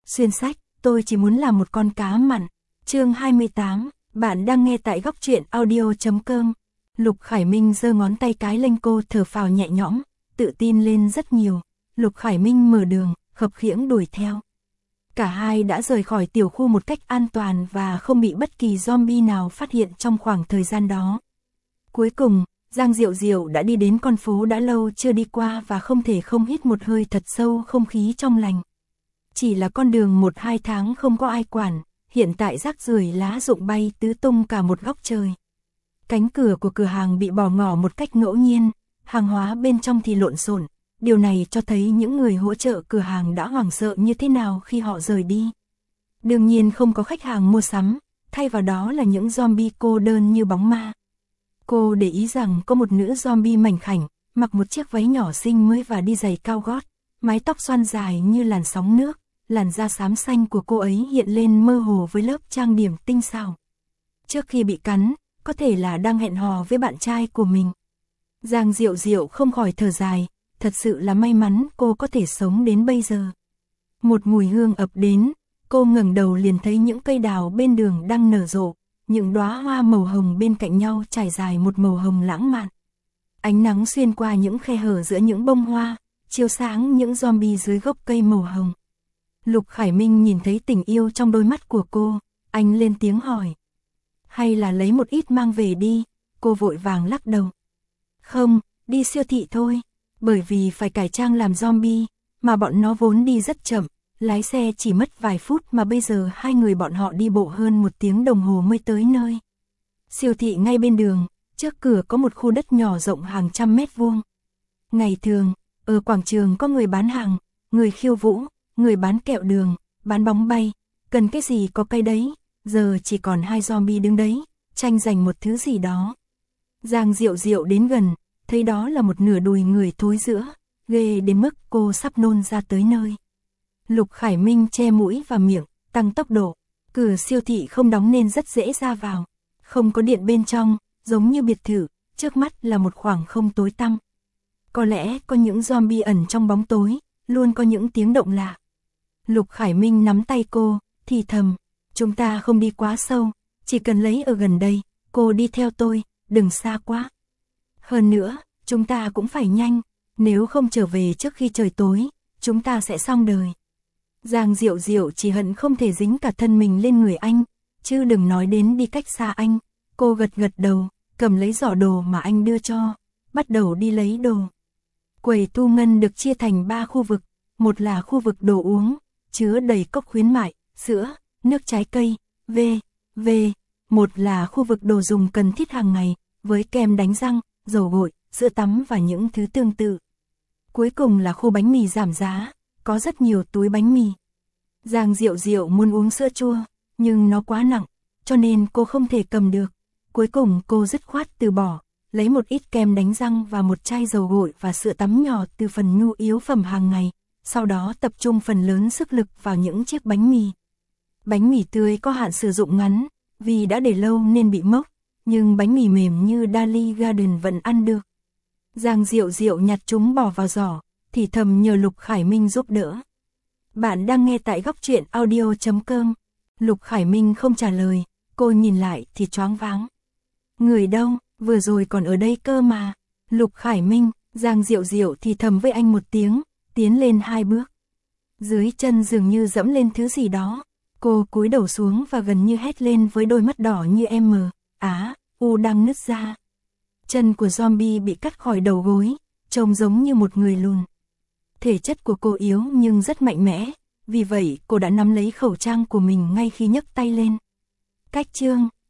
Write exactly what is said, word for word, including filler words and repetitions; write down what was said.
Xuyên sách, tôi chỉ muốn là một con cá mặn. Chương hai mươi tám, bạn đang nghe tại góc truyện audio chấm com. Lục Khải Minh giơ ngón tay cái lên cô, thở phào nhẹ nhõm, tự tin lên rất nhiều. Lục Khải Minh mở đường, khập khiễng đuổi theo. Cả hai đã rời khỏi tiểu khu một cách an toàn và không bị bất kỳ zombie nào phát hiện trong khoảng thời gian đó. Cuối cùng, Giang Diệu Diệu đã đi đến con phố đã lâu chưa đi qua và không thể không hít một hơi thật sâu không khí trong lành. Chỉ là con đường một hai tháng không có ai quản, hiện tại rác rưởi lá rụng bay tứ tung cả một góc trời. Cánh cửa của cửa hàng bị bỏ ngỏ một cách ngẫu nhiên, hàng hóa bên trong thì lộn xộn. Điều này cho thấy những người hỗ trợ cửa hàng đã hoảng sợ như thế nào khi họ rời đi. Đương nhiên không có khách hàng mua sắm, thay vào đó là những zombie cô đơn như bóng ma. Cô để ý rằng có một nữ zombie mảnh khảnh, mặc một chiếc váy nhỏ xinh mới và đi giày cao gót, mái tóc xoăn dài như làn sóng nước, làn da xám xanh của cô ấy hiện lên mơ hồ với lớp trang điểm tinh xảo. Trước khi bị cắn, có thể là đang hẹn hò với bạn trai của mình. Giang Diệu Diệu không khỏi thở dài, thật sự là may mắn cô có thể sống đến bây giờ. Một mùi hương ập đến, cô ngẩng đầu liền thấy những cây đào bên đường đang nở rộ, những đóa hoa màu hồng bên cạnh nhau trải dài một màu hồng lãng mạn. Ánh nắng xuyên qua những khe hở giữa những bông hoa, chiếu sáng những zombie dưới gốc cây màu hồng. Lục Khải Minh nhìn thấy tình yêu trong đôi mắt của cô, anh lên tiếng hỏi. Hay là lấy một ít mang về đi, cô vội vàng lắc đầu. Không, đi siêu thị thôi, bởi vì phải cải trang làm zombie, mà bọn nó vốn đi rất chậm, lái xe chỉ mất vài phút mà bây giờ hai người bọn họ đi bộ hơn một tiếng đồng hồ mới tới nơi. Siêu thị ngay bên đường, trước cửa có một khu đất nhỏ rộng hàng trăm mét vuông. Ngày thường, ở quảng trường có người bán hàng, người khiêu vũ, người bán kẹo đường, bán bóng bay, cần cái gì có cái đấy, giờ chỉ còn hai zombie đứng đấy, tranh giành một thứ gì đó. Giang Diệu Diệu đến gần, thấy đó là một nửa đùi người thối rữa, ghê đến mức cô sắp nôn ra tới nơi. Lục Khải Minh che mũi và miệng, tăng tốc độ, cửa siêu thị không đóng nên rất dễ ra vào, không có điện bên trong, giống như biệt thự, trước mắt là một khoảng không tối tăm. Có lẽ có những zombie ẩn trong bóng tối, luôn có những tiếng động lạ. Lục Khải Minh nắm tay cô, thì thầm, chúng ta không đi quá sâu, chỉ cần lấy ở gần đây, cô đi theo tôi, đừng xa quá. Hơn nữa, chúng ta cũng phải nhanh, nếu không trở về trước khi trời tối, chúng ta sẽ xong đời. Giang Diệu Diệu chỉ hận không thể dính cả thân mình lên người anh, chứ đừng nói đến đi cách xa anh. Cô gật gật đầu, cầm lấy giỏ đồ mà anh đưa cho, bắt đầu đi lấy đồ. Quầy thu ngân được chia thành ba khu vực, một là khu vực đồ uống, chứa đầy cốc khuyến mại, sữa, nước trái cây, v, v. Một là khu vực đồ dùng cần thiết hàng ngày, với kem đánh răng, dầu gội, sữa tắm và những thứ tương tự. Cuối cùng là khu bánh mì giảm giá, có rất nhiều túi bánh mì. Giang Diệu Diệu muốn uống sữa chua, nhưng nó quá nặng, cho nên cô không thể cầm được. Cuối cùng cô dứt khoát từ bỏ, lấy một ít kem đánh răng và một chai dầu gội và sữa tắm nhỏ từ phần nhu yếu phẩm hàng ngày, sau đó tập trung phần lớn sức lực vào những chiếc bánh mì. Bánh mì tươi có hạn sử dụng ngắn, vì đã để lâu nên bị mốc, nhưng bánh mì mềm như Dali Garden vẫn ăn được. Giang Diệu Diệu nhặt chúng bỏ vào giỏ, thì thầm nhờ Lục Khải Minh giúp đỡ. Bạn đang nghe tại góc truyện audio chấm com. Lục Khải Minh không trả lời, cô nhìn lại thì choáng váng. Người đâu, vừa rồi còn ở đây cơ mà. Lục Khải Minh, Giang Diệu Diệu thì thầm với anh một tiếng, tiến lên hai bước. Dưới chân dường như dẫm lên thứ gì đó. Cô cúi đầu xuống và gần như hét lên với đôi mắt đỏ như em mờ, á, u đang nứt ra. Chân của zombie bị cắt khỏi đầu gối, trông giống như một người lùn. Thể chất của cô yếu nhưng rất mạnh mẽ, vì vậy cô đã nắm lấy khẩu trang của mình ngay khi nhấc tay lên. Cách chương